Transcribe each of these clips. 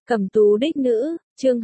Cẩm tú đích nữ, chương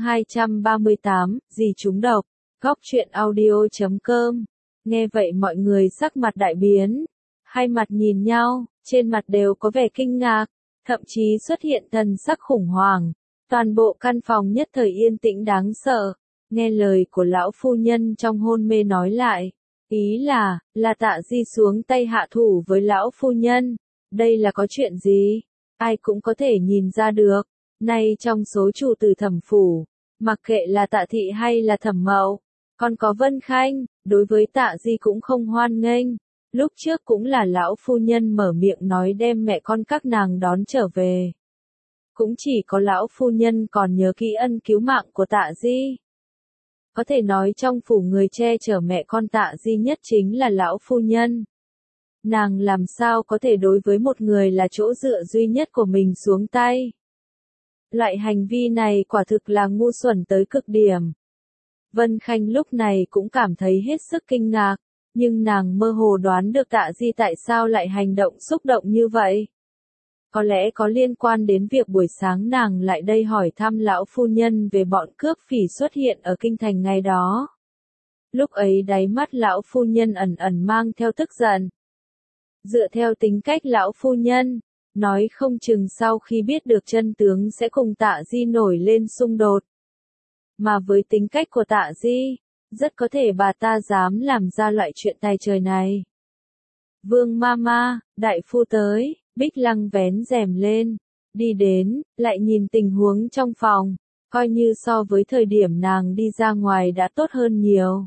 238, gì trúng độc, góc truyện audio.com. Nghe vậy mọi người sắc mặt đại biến, hai mặt nhìn nhau, trên mặt đều có vẻ kinh ngạc, thậm chí xuất hiện thần sắc khủng hoảng. Toàn bộ căn phòng nhất thời yên tĩnh đáng sợ, nghe lời của lão phu nhân trong hôn mê nói lại. Ý là Tạ Di xuống tay hạ thủ với lão phu nhân. Đây là có chuyện gì? Ai cũng có thể nhìn ra được. Nay trong số chủ tử Thẩm phủ, mặc kệ là Tạ Thị hay là Thẩm Mậu, còn có Vân Khanh, đối với Tạ Di cũng không hoan nghênh. Lúc trước cũng là lão phu nhân mở miệng nói đem mẹ con các nàng đón trở về. Cũng chỉ có lão phu nhân còn nhớ kỹ ân cứu mạng của Tạ Di. Có thể nói trong phủ người che chở mẹ con Tạ Di nhất chính là lão phu nhân. Nàng làm sao có thể đối với một người là chỗ dựa duy nhất của mình xuống tay. Loại hành vi này quả thực là ngu xuẩn tới cực điểm. Vân Khanh lúc này cũng cảm thấy hết sức kinh ngạc, nhưng nàng mơ hồ đoán được Tạ Di tại sao lại hành động xúc động như vậy. Có lẽ có liên quan đến việc buổi sáng nàng lại đây hỏi thăm lão phu nhân về bọn cướp phỉ xuất hiện ở kinh thành ngày đó. Lúc ấy đáy mắt lão phu nhân ẩn ẩn mang theo tức giận. Dựa theo tính cách lão phu nhân, nói không chừng sau khi biết được chân tướng sẽ cùng Tạ Di nổi lên xung đột. Mà với tính cách của Tạ Di, rất có thể bà ta dám làm ra loại chuyện tai trời này. Vương Mama, đại phu tới. Bích Lăng vén rèm lên, đi đến, lại nhìn tình huống trong phòng, coi như so với thời điểm nàng đi ra ngoài đã tốt hơn nhiều.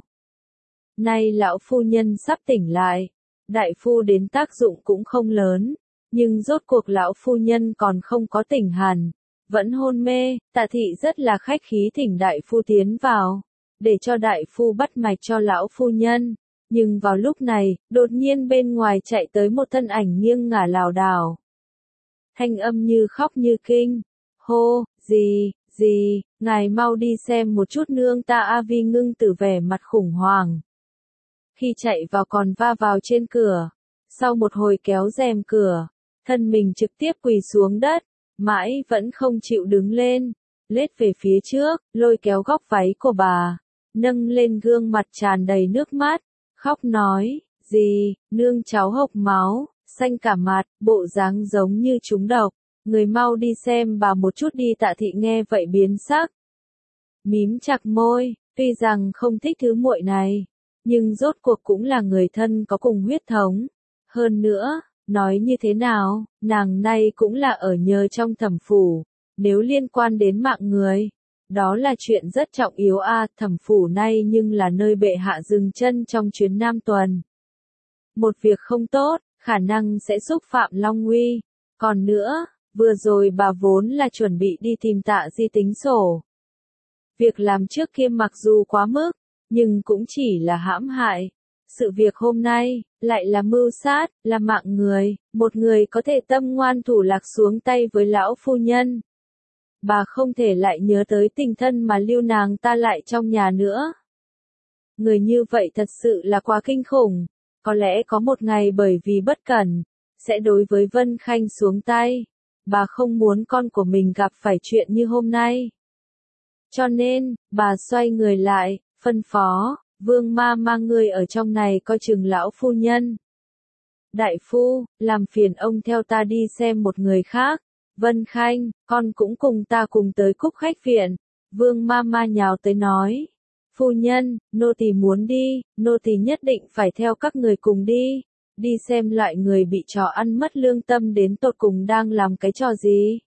Nay lão phu nhân sắp tỉnh lại, đại phu đến tác dụng cũng không lớn, nhưng rốt cuộc lão phu nhân còn không có tỉnh hẳn, vẫn hôn mê. Tạ Thị rất là khách khí thỉnh đại phu tiến vào, để cho đại phu bắt mạch cho lão phu nhân. Nhưng vào lúc này, đột nhiên bên ngoài chạy tới một thân ảnh nghiêng ngả lảo đảo. Thanh âm như khóc như kinh. Hô, gì, ngài mau đi xem một chút nương ta. A Vi Ngưng Tử vẻ mặt khủng hoảng. Khi chạy vào còn va vào trên cửa. Sau một hồi kéo rèm cửa, thân mình trực tiếp quỳ xuống đất, mãi vẫn không chịu đứng lên. Lết về phía trước, lôi kéo góc váy của bà, nâng lên gương mặt tràn đầy nước mắt. Khóc nói, nương cháu hộc máu, xanh cả mặt, bộ dáng giống như trúng độc, người mau đi xem bà một chút đi. Tạ Thị nghe vậy biến sắc, mím chặt môi, tuy rằng không thích thứ muội này, nhưng rốt cuộc cũng là người thân có cùng huyết thống. Hơn nữa, nói như thế nào, nàng nay cũng là ở nhờ trong Thẩm phủ, nếu liên quan đến mạng người, đó là chuyện rất trọng yếu a. Thẩm phủ nay nhưng là nơi bệ hạ dừng chân trong chuyến Nam tuần. Một việc không tốt, khả năng sẽ xúc phạm Long uy. Còn nữa, vừa rồi bà vốn là chuẩn bị đi tìm Tạ Di tính sổ. Việc làm trước kia mặc dù quá mức, nhưng cũng chỉ là hãm hại. Sự việc hôm nay, lại là mưu sát, là mạng người, một người có thể tâm ngoan thủ lạc xuống tay với lão phu nhân. Bà không thể lại nhớ tới tình thân mà lưu nàng ta lại trong nhà nữa. Người như vậy thật sự là quá kinh khủng. Có lẽ có một ngày bởi vì bất cẩn, sẽ đối với Vân Khanh xuống tay. Bà không muốn con của mình gặp phải chuyện như hôm nay. Cho nên, bà xoay người lại, phân phó, Vương Mama người ở trong này coi chừng lão phu nhân. Đại phu, làm phiền ông theo ta đi xem một người khác. Vân Khanh, con cũng cùng ta cùng tới Cúc Khách viện. Vương Mama nhào tới nói. Phu nhân, nô tỳ muốn đi, nô tỳ nhất định phải theo các người cùng đi. Đi xem loại người bị trò ăn mất lương tâm đến tột cùng đang làm cái trò gì.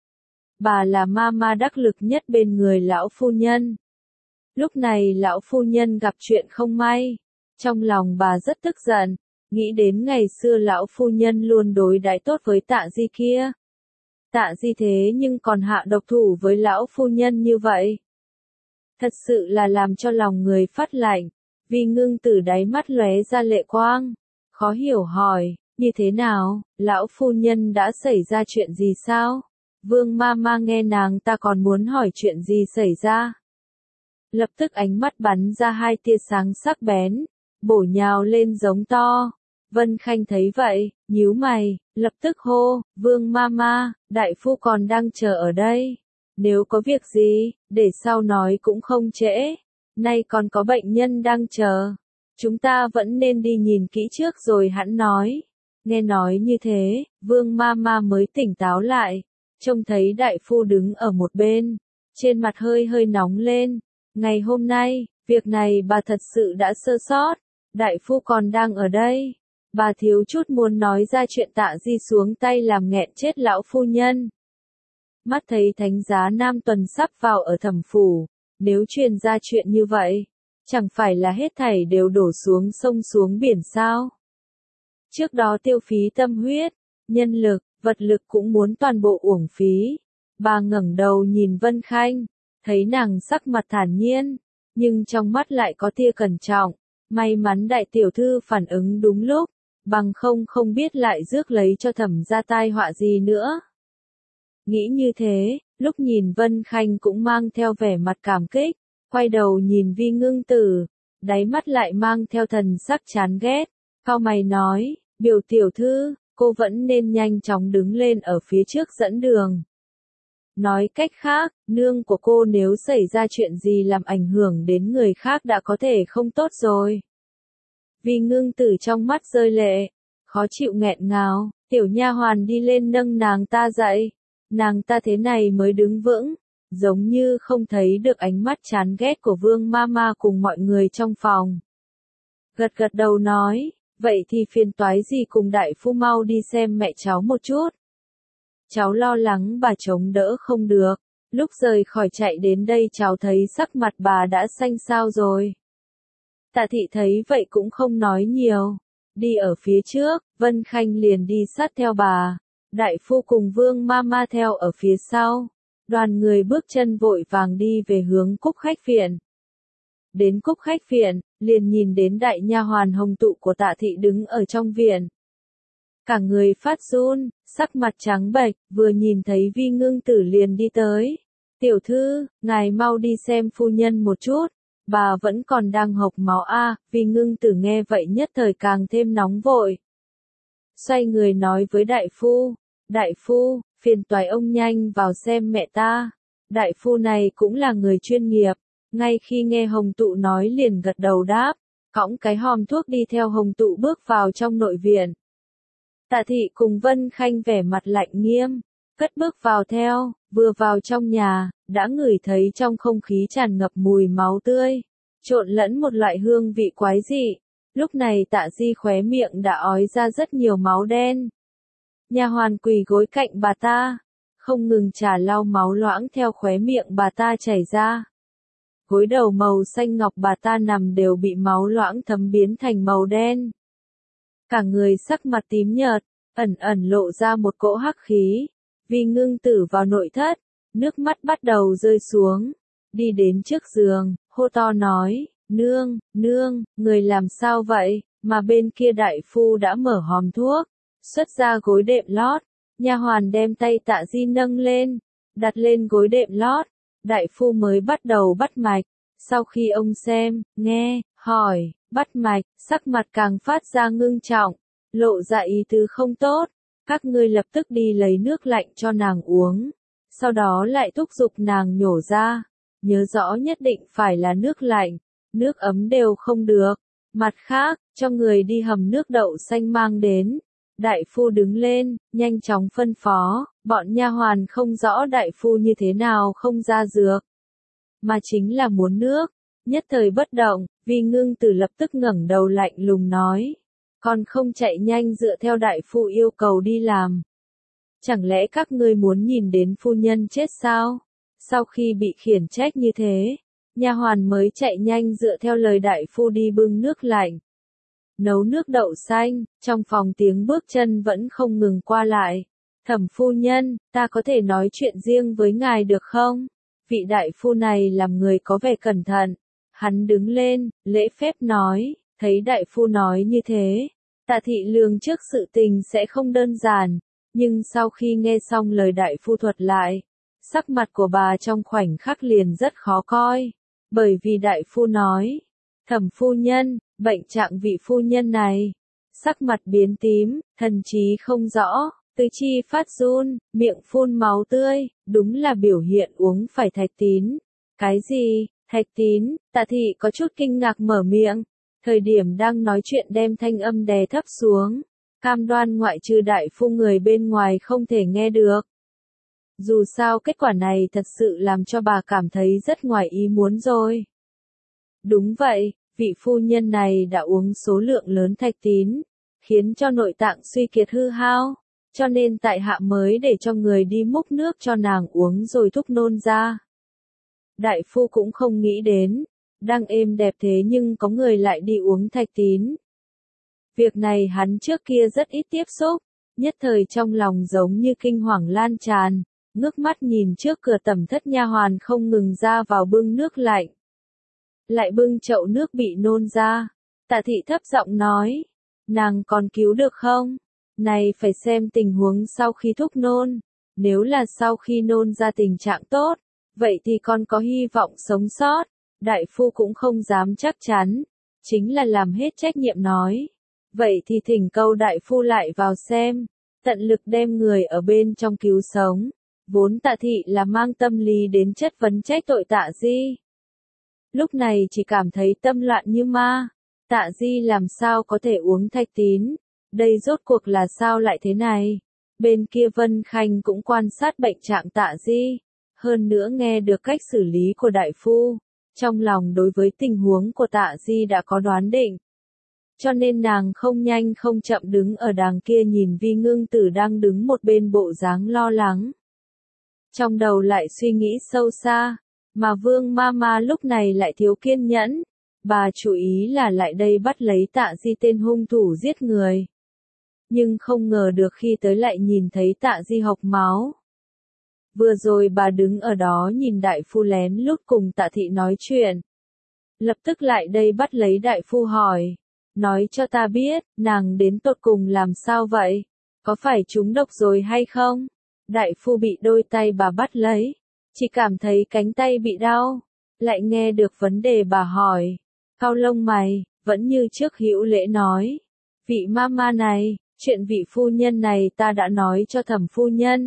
Bà là Mama đắc lực nhất bên người lão phu nhân. Lúc này lão phu nhân gặp chuyện không may. Trong lòng bà rất tức giận, nghĩ đến ngày xưa lão phu nhân luôn đối đãi tốt với Tạ Di kia. Tạ Di thế nhưng còn hạ độc thủ với lão phu nhân như vậy. Thật sự là làm cho lòng người phát lạnh. Vi Ngưng Tử đáy mắt lóe ra lệ quang, khó hiểu hỏi, như thế nào, lão phu nhân đã xảy ra chuyện gì sao? Vương Mama nghe nàng ta còn muốn hỏi chuyện gì xảy ra. Lập tức ánh mắt bắn ra hai tia sáng sắc bén, bổ nhào lên giống to. Vân Khanh thấy vậy, nhíu mày, lập tức hô, Vương Mama, đại phu còn đang chờ ở đây. Nếu có việc gì, để sau nói cũng không trễ. Nay còn có bệnh nhân đang chờ. Chúng ta vẫn nên đi nhìn kỹ trước rồi hẵng nói. Nghe nói như thế, Vương Mama mới tỉnh táo lại. Trông thấy đại phu đứng ở một bên. Trên mặt hơi hơi nóng lên. Ngày hôm nay, việc này bà thật sự đã sơ sót. Đại phu còn đang ở đây. Bà thiếu chút muốn nói ra chuyện Tạ Di xuống tay làm nghẹn chết lão phu nhân. Mắt thấy thánh giá Nam Tuần sắp vào ở Thẩm phủ. Nếu truyền ra chuyện như vậy, chẳng phải là hết thảy đều đổ xuống sông xuống biển sao? Trước đó tiêu phí tâm huyết, nhân lực, vật lực cũng muốn toàn bộ uổng phí. Bà ngẩng đầu nhìn Vân Khanh, thấy nàng sắc mặt thản nhiên, nhưng trong mắt lại có tia cẩn trọng. May mắn đại tiểu thư phản ứng đúng lúc, bằng không biết lại rước lấy cho Thẩm gia tai họa gì nữa. Nghĩ như thế, lúc nhìn Vân Khanh cũng mang theo vẻ mặt cảm kích, quay đầu nhìn Vi Ngưng Tử, đáy mắt lại mang theo thần sắc chán ghét, cau mày nói, biểu tiểu thư, cô vẫn nên nhanh chóng đứng lên ở phía trước dẫn đường. Nói cách khác, nương của cô nếu xảy ra chuyện gì làm ảnh hưởng đến người khác đã có thể không tốt rồi. Vi Ngưng Tử trong mắt rơi lệ, khó chịu nghẹn ngào, tiểu nha hoàn đi lên nâng nàng ta dậy. Nàng ta thế này mới đứng vững, giống như không thấy được ánh mắt chán ghét của Vương Mama cùng mọi người trong phòng. Gật gật đầu nói, vậy thì phiền toái gì cùng đại phu mau đi xem mẹ cháu một chút. Cháu lo lắng bà chống đỡ không được, lúc rời khỏi chạy đến đây cháu thấy sắc mặt bà đã xanh xao rồi. Tạ thị thấy vậy cũng không nói nhiều, đi ở phía trước, Vân Khanh liền đi sát theo bà. Đại phu cùng Vương Mama theo ở phía sau. Đoàn người bước chân vội vàng đi về hướng Cúc Khách Viện. Đến Cúc Khách Viện, liền nhìn đến đại nha hoàn Hồng Tụ của Tạ thị đứng ở trong viện. Cả người phát run, sắc mặt trắng bệch, vừa nhìn thấy Vi Ngưng Tử liền đi tới. Tiểu thư, ngài mau đi xem phu nhân một chút. Bà vẫn còn đang hộc máu a. Vi Ngưng Tử nghe vậy nhất thời càng thêm nóng vội. Xoay người nói với đại phu, phiền toái ông nhanh vào xem mẹ ta. Đại phu này cũng là người chuyên nghiệp, ngay khi nghe Hồng Tụ nói liền gật đầu đáp, cõng cái hòm thuốc đi theo Hồng Tụ bước vào trong nội viện. Tạ thị cùng Vân Khanh vẻ mặt lạnh nghiêm, cất bước vào theo, vừa vào trong nhà, đã ngửi thấy trong không khí tràn ngập mùi máu tươi, trộn lẫn một loại hương vị quái dị. Lúc này Tạ Di khóe miệng đã ói ra rất nhiều máu đen. Nha hoàn quỳ gối cạnh bà ta, không ngừng trà lau máu loãng theo khóe miệng bà ta chảy ra. Gối đầu màu xanh ngọc bà ta nằm đều bị máu loãng thấm biến thành màu đen. Cả người sắc mặt tím nhợt, ẩn ẩn lộ ra một cỗ hắc khí. Vi Ngưng Tử vào nội thất, nước mắt bắt đầu rơi xuống, đi đến trước giường, hô to nói, nương, người làm sao vậy, mà bên kia đại phu đã mở hòm thuốc. Xuất ra gối đệm lót, nha hoàn đem tay Tạ Di nâng lên, đặt lên gối đệm lót, đại phu mới bắt đầu bắt mạch, sau khi ông xem, nghe, hỏi, bắt mạch, sắc mặt càng phát ra ngưng trọng, lộ ra ý tứ không tốt, các ngươi lập tức đi lấy nước lạnh cho nàng uống, sau đó lại thúc giục nàng nhổ ra, nhớ rõ nhất định phải là nước lạnh, nước ấm đều không được, mặt khác, cho người đi hầm nước đậu xanh mang đến. Đại phu đứng lên, nhanh chóng phân phó, bọn nha hoàn không rõ đại phu như thế nào không ra dược, mà chính là muốn nước, nhất thời bất động, Vi Ngưng Tử lập tức ngẩng đầu lạnh lùng nói, còn không chạy nhanh dựa theo đại phu yêu cầu đi làm. Chẳng lẽ các ngươi muốn nhìn đến phu nhân chết sao? Sau khi bị khiển trách như thế, nha hoàn mới chạy nhanh dựa theo lời đại phu đi bưng nước lạnh. Nấu nước đậu xanh, trong phòng tiếng bước chân vẫn không ngừng qua lại. Thẩm phu nhân, ta có thể nói chuyện riêng với ngài được không? Vị đại phu này làm người có vẻ cẩn thận. Hắn đứng lên, lễ phép nói, thấy đại phu nói như thế. Tạ thị lường trước sự tình sẽ không đơn giản, nhưng sau khi nghe xong lời đại phu thuật lại, sắc mặt của bà trong khoảnh khắc liền rất khó coi. Bởi vì đại phu nói, Thẩm phu nhân, bệnh trạng vị phu nhân này, sắc mặt biến tím, thần trí không rõ, tứ chi phát run, miệng phun máu tươi, đúng là biểu hiện uống phải thạch tín. Cái gì? Thạch tín? Tạ thị có chút kinh ngạc mở miệng. Thời điểm đang nói chuyện đem thanh âm đè thấp xuống. Cam đoan ngoại trừ đại phu người bên ngoài không thể nghe được. Dù sao kết quả này thật sự làm cho bà cảm thấy rất ngoài ý muốn rồi. Đúng vậy, vị phu nhân này đã uống số lượng lớn thạch tín, khiến cho nội tạng suy kiệt hư hao, cho nên tại hạ mới để cho người đi múc nước cho nàng uống rồi thúc nôn ra. Đại phu cũng không nghĩ đến, đang êm đẹp thế nhưng có người lại đi uống thạch tín. Việc này hắn trước kia rất ít tiếp xúc, nhất thời trong lòng giống như kinh hoàng lan tràn, ngước mắt nhìn trước cửa tẩm thất nha hoàn không ngừng ra vào bưng nước lạnh. Lại bưng chậu nước bị nôn ra. Tạ thị thấp giọng nói, nàng còn cứu được không? Này phải xem tình huống sau khi thúc nôn. Nếu là sau khi nôn ra tình trạng tốt, vậy thì con có hy vọng sống sót. Đại phu cũng không dám chắc chắn, chính là làm hết trách nhiệm nói. Vậy thì thỉnh cầu đại phu lại vào xem, tận lực đem người ở bên trong cứu sống. Vốn Tạ thị là mang tâm lý đến chất vấn trách tội Tạ Di. Lúc này chỉ cảm thấy tâm loạn như ma. Tạ Di làm sao có thể uống thạch tín? Đây rốt cuộc là sao lại thế này? Bên kia Vân Khanh cũng quan sát bệnh trạng Tạ Di. Hơn nữa nghe được cách xử lý của đại phu. Trong lòng đối với tình huống của Tạ Di đã có đoán định. Cho nên nàng không nhanh không chậm đứng ở đàng kia nhìn Vi Ngưng Tử đang đứng một bên bộ dáng lo lắng. Trong đầu lại suy nghĩ sâu xa. Mà Vương Mama lúc này lại thiếu kiên nhẫn, bà chú ý là lại đây bắt lấy Tạ Di tên hung thủ giết người. Nhưng không ngờ được khi tới lại nhìn thấy Tạ Di hộc máu. Vừa rồi bà đứng ở đó nhìn đại phu lén lút cùng Tạ thị nói chuyện. Lập tức lại đây bắt lấy đại phu hỏi, nói cho ta biết, nàng đến tột cùng làm sao vậy? Có phải trúng độc rồi hay không? Đại phu bị đôi tay bà bắt lấy. Chỉ cảm thấy cánh tay bị đau, lại nghe được vấn đề bà hỏi. Cau lông mày, vẫn như trước hữu lễ nói. Vị mama này, chuyện vị phu nhân này ta đã nói cho Thẩm phu nhân.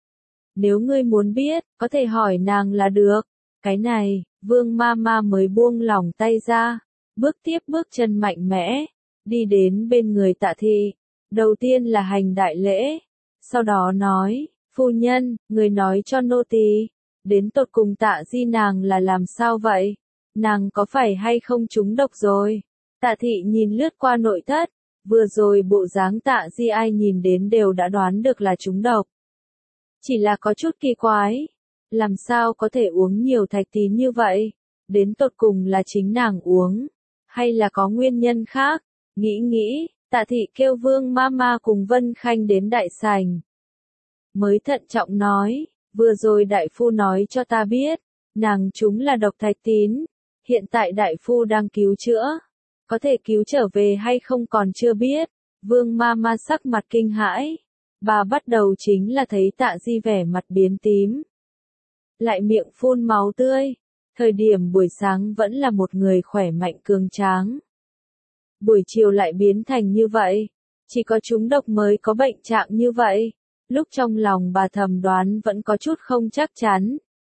Nếu ngươi muốn biết, có thể hỏi nàng là được. Cái này, Vương mama mới buông lỏng tay ra, bước tiếp bước chân mạnh mẽ, đi đến bên người Tạ thị. Đầu tiên là hành đại lễ, sau đó nói, phu nhân, người nói cho nô tỳ. Đến tột cùng Tạ Di nàng là làm sao vậy? Nàng có phải hay không trúng độc rồi? Tạ thị nhìn lướt qua nội thất, vừa rồi bộ dáng Tạ Di ai nhìn đến đều đã đoán được là trúng độc. Chỉ là có chút kỳ quái, làm sao có thể uống nhiều thạch tín như vậy? Đến tột cùng là chính nàng uống, hay là có nguyên nhân khác? Nghĩ, Tạ thị kêu Vương Mama cùng Vân Khanh đến đại sảnh. Mới thận trọng nói. Vừa rồi đại phu nói cho ta biết, nàng chúng là độc thạch tín, hiện tại đại phu đang cứu chữa, có thể cứu trở về hay không còn chưa biết. Vương Mama sắc mặt kinh hãi, bà bắt đầu chính là thấy Tạ Di vẻ mặt biến tím, lại miệng phun máu tươi, thời điểm buổi sáng vẫn là một người khỏe mạnh cường tráng. Buổi chiều lại biến thành như vậy, chỉ có trúng độc mới có bệnh trạng như vậy. Lúc trong lòng bà thầm đoán vẫn có chút không chắc chắn.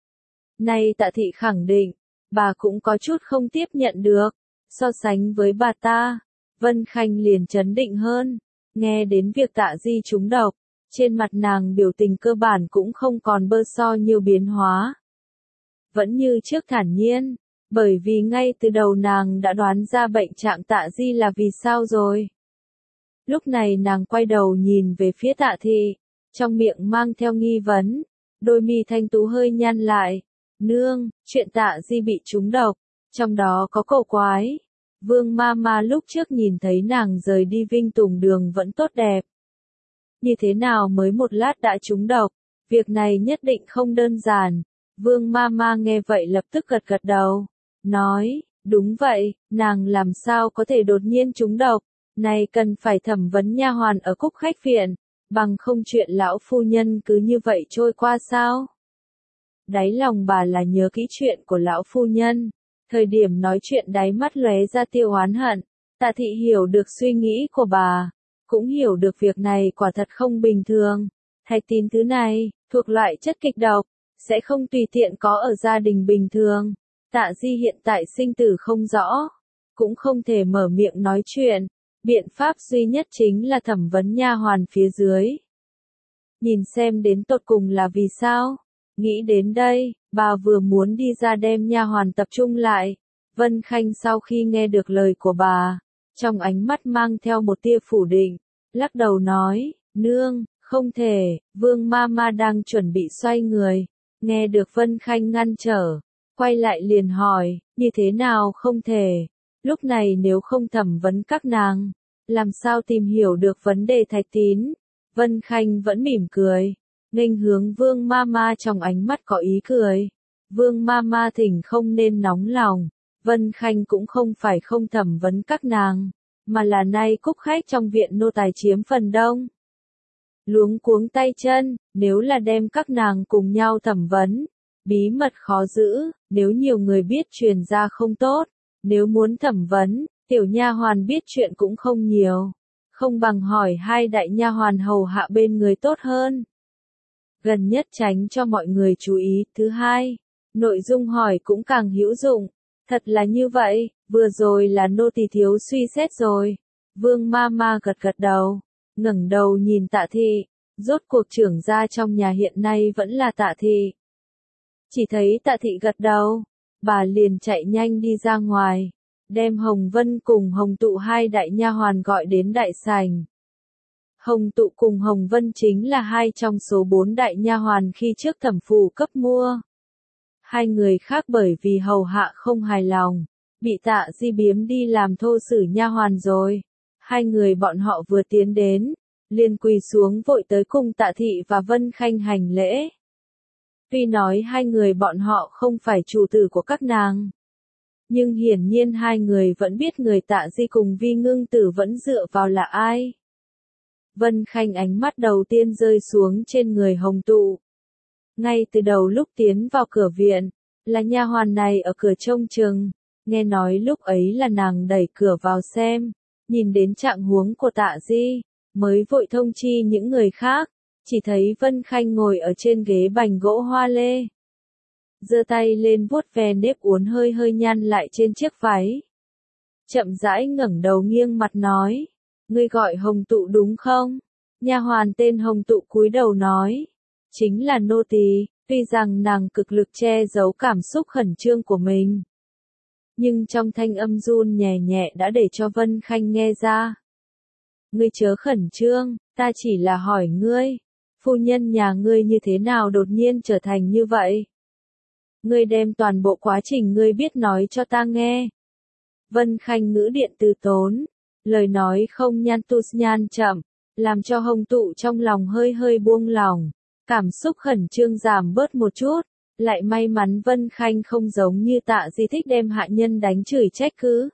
Nay Tạ thị khẳng định, bà cũng có chút không tiếp nhận được. So sánh với bà ta, Vân Khanh liền chấn định hơn. Nghe đến việc Tạ Di trúng độc, trên mặt nàng biểu tình cơ bản cũng không còn bơ so nhiều biến hóa. Vẫn như trước thản nhiên, bởi vì ngay từ đầu nàng đã đoán ra bệnh trạng Tạ Di là vì sao rồi. Lúc này nàng quay đầu nhìn về phía Tạ thị. Trong miệng mang theo nghi vấn, đôi mi thanh tú hơi nhăn lại. Nương, chuyện Tạ Di bị trúng độc, trong đó có cổ quái. Vương Mama lúc trước nhìn thấy nàng rời đi Vinh Tùng Đường vẫn tốt đẹp. Như thế nào mới một lát đã trúng độc, việc này nhất định không đơn giản. Vương Mama nghe vậy lập tức gật gật đầu, nói, đúng vậy, nàng làm sao có thể đột nhiên trúng độc, này cần phải thẩm vấn nha hoàn ở Cúc Khách Viện. Bằng không chuyện lão phu nhân cứ như vậy trôi qua sao? Đáy lòng bà là nhớ kỹ chuyện của lão phu nhân. Thời điểm nói chuyện đáy mắt lóe ra tia oán hận. Tạ thị hiểu được suy nghĩ của bà. cũng hiểu được việc này quả thật không bình thường. Thạch tín thứ này, thuộc loại chất kịch độc, sẽ không tùy tiện có ở gia đình bình thường. Tạ Di hiện tại sinh tử không rõ, cũng không thể mở miệng nói chuyện, biện pháp duy nhất chính là thẩm vấn nha hoàn phía dưới. Nhìn xem đến tột cùng là vì sao? Nghĩ đến đây, bà vừa muốn đi ra đem nha hoàn tập trung lại. Vân Khanh sau khi nghe được lời của bà, trong ánh mắt mang theo một tia phủ định, lắc đầu nói, nương, không thể, Vương Mama đang chuẩn bị xoay người, nghe được Vân Khanh ngăn trở, quay lại liền hỏi, như thế nào không thể, lúc này nếu không thẩm vấn các nàng, làm sao tìm hiểu được vấn đề Thạch Tín. Vân Khanh vẫn mỉm cười, nghênh hướng Vương Mama trong ánh mắt có ý cười. Vương Mama thỉnh không nên nóng lòng, Vân Khanh cũng không phải không thẩm vấn các nàng, mà là nay cúc khách trong viện nô tài chiếm phần đông. Luống cuống tay chân, nếu là đem các nàng cùng nhau thẩm vấn, bí mật khó giữ, nếu nhiều người biết truyền ra không tốt, nếu muốn thẩm vấn, tiểu nha hoàn biết chuyện cũng không nhiều, không bằng hỏi hai đại nha hoàn hầu hạ bên người tốt hơn. Gần nhất tránh cho mọi người chú ý. Thứ hai, nội dung hỏi cũng càng hữu dụng. Thật là như vậy, vừa rồi là nô tỳ thiếu suy xét rồi. Vương Mama gật gật đầu, ngẩng đầu nhìn Tạ Thị, rốt cuộc trưởng gia trong nhà hiện nay vẫn là Tạ Thị. Chỉ thấy Tạ Thị gật đầu, bà liền chạy nhanh đi ra ngoài, đem Hồng Vân cùng Hồng Tụ hai đại nha hoàn gọi đến đại sảnh. Hồng Tụ cùng Hồng Vân chính là hai trong số 4 đại nha hoàn khi trước thẩm phủ cấp mua. Hai người khác bởi vì hầu hạ không hài lòng, bị Tạ Di biếm đi làm thô sử nha hoàn rồi. Hai người bọn họ vừa tiến đến, liền quỳ xuống vội tới cùng Tạ Thị và Vân Khanh hành lễ. Tuy nói hai người bọn họ không phải chủ tử của các nàng, nhưng hiển nhiên hai người vẫn biết người Tạ Di cùng Vi Ngưng Tử vẫn dựa vào là ai. Vân Khanh ánh mắt đầu tiên rơi xuống trên người Hồng Tụ. Ngay từ đầu lúc tiến vào cửa viện, là nha hoàn này ở cửa trông chừng, nghe nói lúc ấy là nàng đẩy cửa vào xem, nhìn đến trạng huống của Tạ Di, mới vội thông chi những người khác, chỉ thấy Vân Khanh ngồi ở trên ghế bành gỗ hoa lê. Giơ tay lên vuốt ve nếp uốn hơi hơi nhăn lại trên chiếc váy. Chậm rãi ngẩng đầu nghiêng mặt nói, ngươi gọi Hồng Tụ đúng không? Nha hoàn tên Hồng Tụ cúi đầu nói, chính là nô tỳ. Tuy rằng nàng cực lực che giấu cảm xúc khẩn trương của mình, nhưng trong thanh âm run nhẹ nhẹ đã để cho Vân Khanh nghe ra. Ngươi chớ khẩn trương, ta chỉ là hỏi ngươi, phu nhân nhà ngươi như thế nào đột nhiên trở thành như vậy? Ngươi đem toàn bộ quá trình ngươi biết nói cho ta nghe. Vân Khanh ngữ điện từ tốn, lời nói không nhan tu nhan chậm, làm cho Hồng Tụ trong lòng hơi hơi buông lòng. Cảm xúc khẩn trương giảm bớt một chút, lại may mắn Vân Khanh không giống như Tạ Di thích đem hạ nhân đánh chửi trách cứ.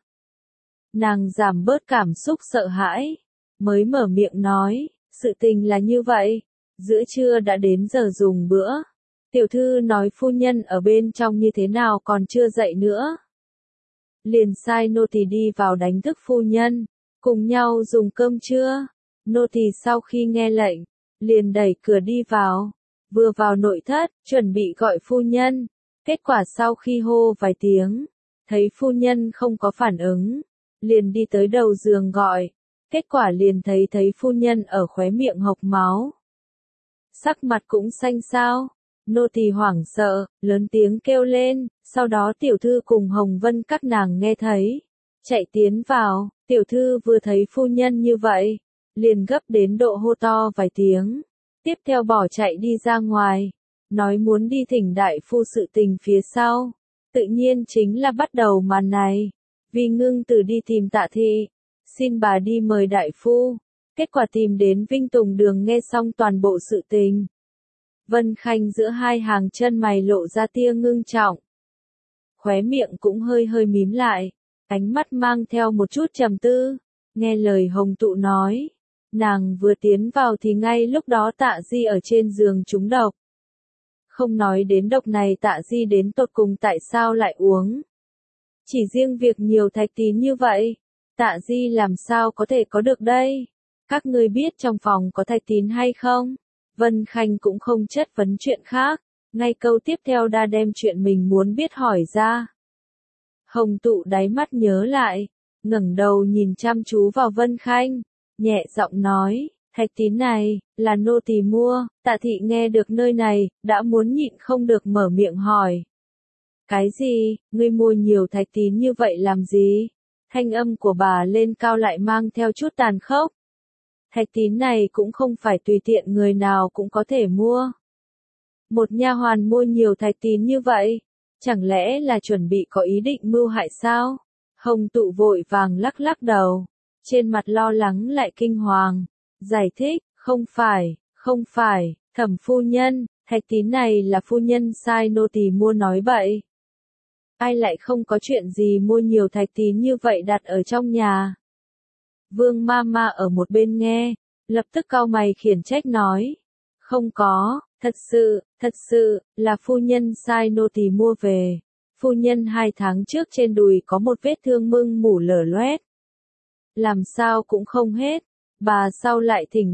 Nàng giảm bớt cảm xúc sợ hãi, mới mở miệng nói, sự tình là như vậy, giữa trưa đã đến giờ dùng bữa. Tiểu thư nói phu nhân ở bên trong như thế nào còn chưa dậy nữa. Liền sai nô tỳ đi vào đánh thức phu nhân, cùng nhau dùng cơm trưa. Nô tỳ sau khi nghe lệnh, liền đẩy cửa đi vào, vừa vào nội thất, chuẩn bị gọi phu nhân, kết quả sau khi hô vài tiếng, thấy phu nhân không có phản ứng, liền đi tới đầu giường gọi, kết quả liền thấy phu nhân ở khóe miệng hộc máu. Sắc mặt cũng xanh xao, nô tỳ hoảng sợ, lớn tiếng kêu lên, sau đó tiểu thư cùng Hồng Vân các nàng nghe thấy, chạy tiến vào, tiểu thư vừa thấy phu nhân như vậy, liền gấp đến độ hô to vài tiếng, tiếp theo bỏ chạy đi ra ngoài, nói muốn đi thỉnh đại phu sự tình phía sau, tự nhiên chính là bắt đầu màn này, Vi Ngưng Tử đi tìm Tạ Thị, xin bà đi mời đại phu, kết quả tìm đến Vinh Tùng Đường nghe xong toàn bộ sự tình. Vân Khanh giữa hai hàng chân mày lộ ra tia ngưng trọng, khóe miệng cũng hơi hơi mím lại, ánh mắt mang theo một chút trầm tư, nghe lời Hồng Tụ nói. Nàng vừa tiến vào thì ngay lúc đó Tạ Di ở trên giường trúng độc. Không nói đến độc này Tạ Di đến tột cùng tại sao lại uống. Chỉ riêng việc nhiều thạch tín như vậy, Tạ Di làm sao có thể có được đây? Các ngươi biết trong phòng có Thạch Tín hay không? Vân Khanh cũng không chất vấn chuyện khác, ngay câu tiếp theo đã đem chuyện mình muốn biết hỏi ra. Hồng Tụ đáy mắt nhớ lại, ngẩng đầu nhìn chăm chú vào Vân Khanh, nhẹ giọng nói, Thạch Tín này, là nô tỳ mua. Tạ thị nghe được nơi này, đã muốn nhịn không được mở miệng hỏi. Cái gì, ngươi mua nhiều Thạch Tín như vậy làm gì? Thanh âm của bà lên cao lại mang theo chút tàn khốc. Thạch Tín này cũng không phải tùy tiện người nào cũng có thể mua. Một nha hoàn mua nhiều Thạch Tín như vậy, chẳng lẽ là chuẩn bị có ý định mưu hại sao? Hồng Tụ vội vàng lắc lắc đầu, trên mặt lo lắng lại kinh hoàng, giải thích, không phải, Thẩm phu nhân, Thạch Tín này là phu nhân sai nô tỳ mua nói bậy. Ai lại không có chuyện gì mua nhiều Thạch Tín như vậy đặt ở trong nhà. Vương Mama ở một bên nghe, lập tức cau mày khiển trách nói, không có, thật sự, là phu nhân sai nô tỳ mua về. Phu nhân 2 tháng trước trên đùi có một vết thương mưng mủ lở loét. Làm sao cũng không hết, bà sau lại thỉnh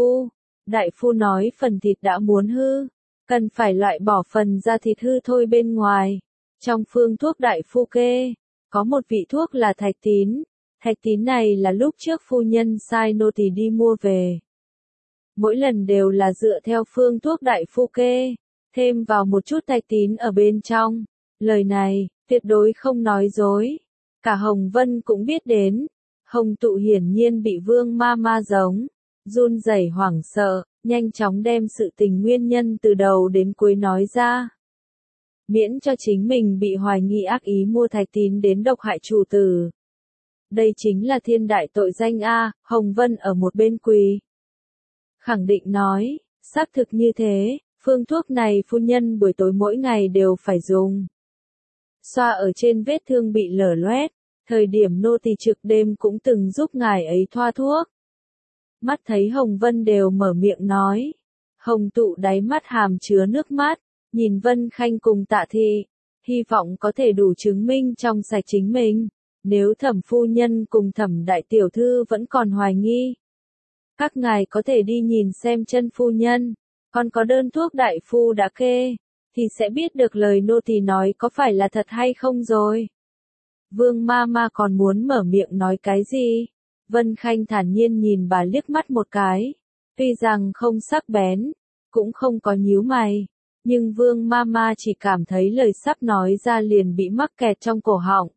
đại phu nói phần thịt đã muốn hư, cần phải loại bỏ phần da thịt hư thôi bên ngoài. Trong phương thuốc đại phu kê, có một vị thuốc là Thạch Tín. Thạch Tín này là lúc trước phu nhân sai nô tỳ đi mua về. Mỗi lần đều là dựa theo phương thuốc đại phu kê, thêm vào một chút Thạch Tín ở bên trong. Lời này, tuyệt đối không nói dối. Cả Hồng Vân cũng biết đến. Hồng Tụ hiển nhiên bị Vương Mama giống, run rẩy hoảng sợ, nhanh chóng đem sự tình nguyên nhân từ đầu đến cuối nói ra. Miễn cho chính mình bị hoài nghi ác ý mua Thạch Tín đến độc hại chủ tử. Đây chính là thiên đại tội danh a. Hồng Vân ở một bên quỳ khẳng định nói, xác thực như thế, phương thuốc này phu nhân buổi tối mỗi ngày đều phải dùng. Xoa ở trên vết thương bị lở loét, thời điểm nô tỳ trực đêm cũng từng giúp ngài ấy thoa thuốc. Mắt thấy Hồng Vân đều mở miệng nói, Hồng Tụ đáy mắt hàm chứa nước mắt, nhìn Vân Khanh cùng Tạ thị, hy vọng có thể đủ chứng minh trong sạch chính mình. Nếu Thẩm phu nhân cùng Thẩm đại tiểu thư vẫn còn hoài nghi, các ngài có thể đi nhìn xem chân phu nhân, còn có đơn thuốc đại phu đã kê, thì sẽ biết được lời nô tỳ nói có phải là thật hay không rồi. Vương Mama còn muốn mở miệng nói cái gì? Vân Khanh thản nhiên nhìn bà liếc mắt một cái, tuy rằng không sắc bén, cũng không có nhíu mày, nhưng Vương Mama chỉ cảm thấy lời sắp nói ra liền bị mắc kẹt trong cổ họng.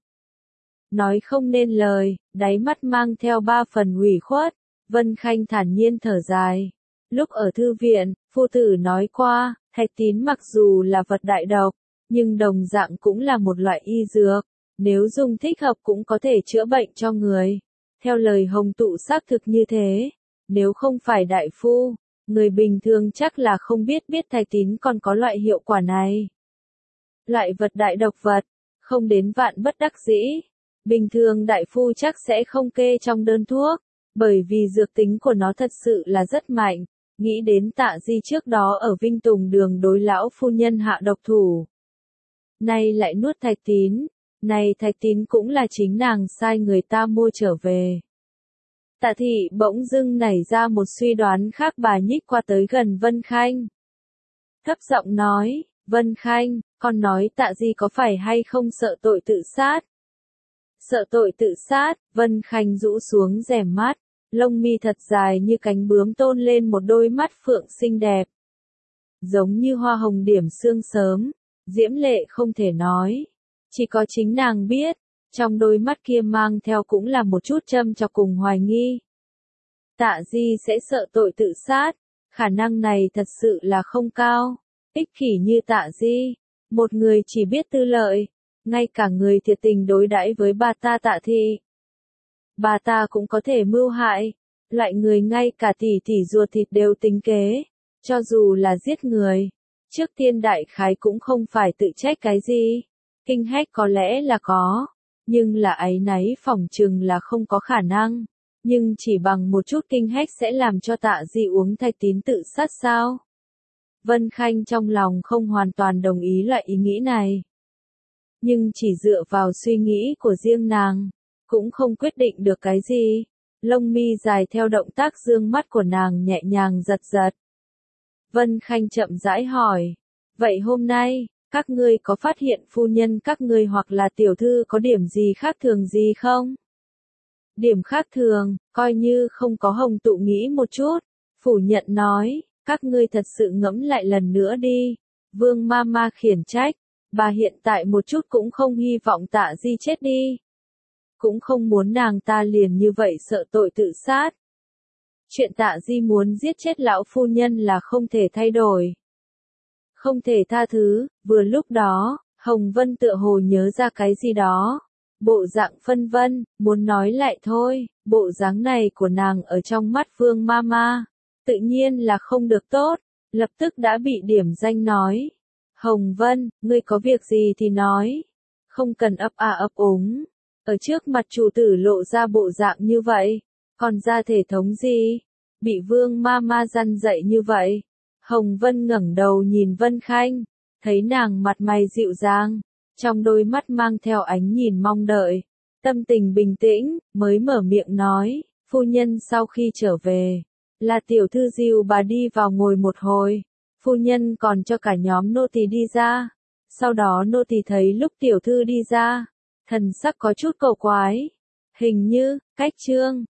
Nói không nên lời, đáy mắt mang theo 3 phần ủy khuất. Vân Khanh thản nhiên thở dài. Lúc ở thư viện, phu tử nói qua, Thạch Tín mặc dù là vật đại độc, nhưng đồng dạng cũng là một loại y dược. Nếu dùng thích hợp cũng có thể chữa bệnh cho người. Theo lời Hồng Tụ xác thực như thế. Nếu không phải đại phu, người bình thường chắc là không biết Thạch Tín còn có loại hiệu quả này. Loại vật đại độc vật, không đến vạn bất đắc dĩ. Bình thường đại phu chắc sẽ không kê trong đơn thuốc, bởi vì dược tính của nó thật sự là rất mạnh. Nghĩ đến Tạ Di trước đó ở Vinh Tùng Đường đối lão phu nhân hạ độc thủ. Nay lại nuốt Thạch Tín, này Thạch Tín cũng là chính nàng sai người ta mua trở về. Tạ thị bỗng dưng nảy ra một suy đoán khác, bà nhích qua tới gần Vân Khanh. Thấp giọng nói, Vân Khanh, con nói Tạ Di có phải hay không sợ tội tự sát? Sợ tội tự sát, Vân Khanh rũ xuống rèm mắt, lông mi thật dài như cánh bướm tôn lên một đôi mắt phượng xinh đẹp. Giống như hoa hồng điểm sương sớm, diễm lệ không thể nói. Chỉ có chính nàng biết, trong đôi mắt kia mang theo cũng là một chút châm chọc cùng hoài nghi. Tạ Di sẽ sợ tội tự sát, khả năng này thật sự là không cao. Ích kỷ như Tạ Di, một người chỉ biết tư lợi, ngay cả người thiệt tình đối đãi với bà ta Tạ thị. Bà ta cũng có thể mưu hại, loại người ngay cả tỷ tỷ ruột thịt đều tính kế, cho dù là giết người. Trước tiên đại khái cũng không phải tự trách cái gì, kinh hách có lẽ là có, nhưng là áy náy phỏng chừng là không có khả năng, nhưng chỉ bằng một chút kinh hách sẽ làm cho Tạ Di uống Thạch Tín tự sát sao? Vân Khanh trong lòng không hoàn toàn đồng ý loại ý nghĩ này, nhưng chỉ dựa vào suy nghĩ của riêng nàng, cũng không quyết định được cái gì. Lông mi dài theo động tác dương mắt của nàng nhẹ nhàng giật giật. Vân Khanh chậm rãi hỏi, vậy hôm nay, các ngươi có phát hiện phu nhân các ngươi hoặc là tiểu thư có điểm gì khác thường gì không? Điểm khác thường, coi như không có Hồng Tụ nghĩ một chút, phủ nhận nói, các ngươi thật sự ngẫm lại lần nữa đi. Vương Mama khiển trách, bà hiện tại một chút cũng không hy vọng Tạ Di chết đi. Cũng không muốn nàng ta liền như vậy sợ tội tự sát. Chuyện Tạ Di muốn giết chết lão phu nhân là không thể thay đổi. Không thể tha thứ, vừa lúc đó, Hồng Vân tựa hồ nhớ ra cái gì đó. Bộ dạng phân vân, muốn nói lại thôi, bộ dáng này của nàng ở trong mắt Vương Mama, tự nhiên là không được tốt, lập tức đã bị điểm danh nói. Hồng Vân, ngươi có việc gì thì nói, không cần ấp a ấp úng, ở trước mặt chủ tử lộ ra bộ dạng như vậy, còn ra thể thống gì, bị Vương Mama răn dạy như vậy. Hồng Vân ngẩng đầu nhìn Vân Khanh, thấy nàng mặt mày dịu dàng, trong đôi mắt mang theo ánh nhìn mong đợi, tâm tình bình tĩnh, mới mở miệng nói, phu nhân sau khi trở về, là tiểu thư dìu bà đi vào ngồi một hồi, phu nhân còn cho cả nhóm nô tỳ đi ra, sau đó nô tỳ thấy lúc tiểu thư đi ra, thần sắc có chút cầu quái, hình như, cách trương,